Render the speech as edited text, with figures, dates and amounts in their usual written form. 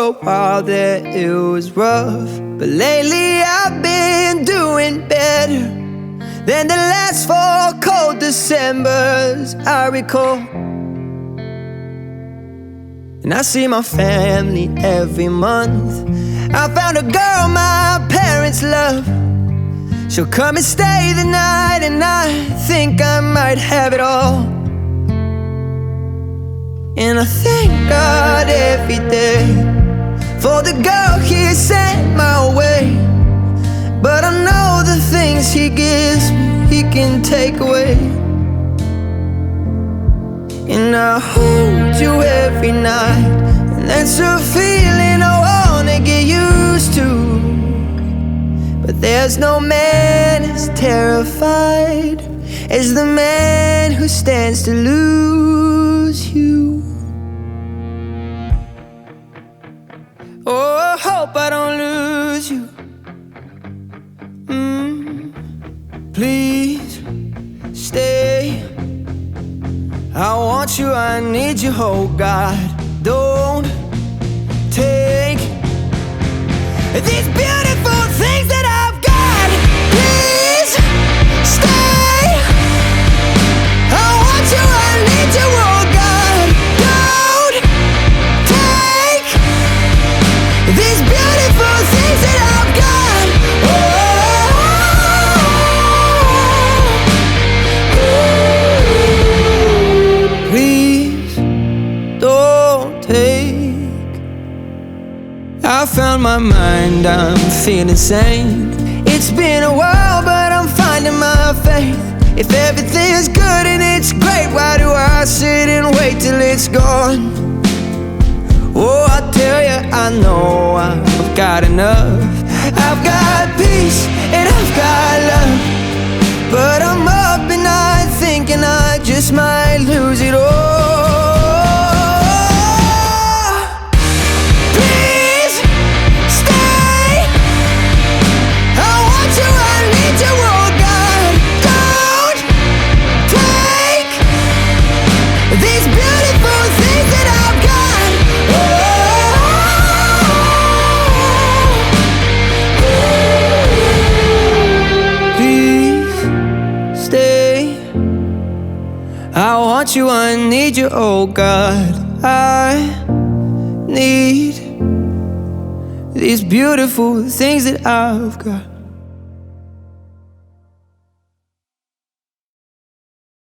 a while there it was rough, but lately I've been doing better than the last 4 cold Decembers I recall. And I see my family every month. I found a girl my parents love. She'll come and stay the night, and I think I might have it all. And I thank God every day for the girl He sent my way. But I know the things He gives me, He can take away. And I hold you every night, and that's a feeling I wanna get used to. But there's no man as terrified as the man who stands to lose you. Oh, I hope I don't lose you. Please stay. I want you, I need you, oh God. Don't take these beautiful things that I've got. Please stay. I want you, I need you, oh God. Don't take these beautiful things that I've got. Please don't take. I found my mind, I'm feeling sane. It's been a while, but I'm finding my faith. If everything's good and it's great, why do I sit and wait till it's gone? Oh, I tell you, I know I've got enough. I've got peace and I've got love, but I'm up at night thinking I just might lose it all. I want you, I need you, oh God. I need these beautiful things that I've got.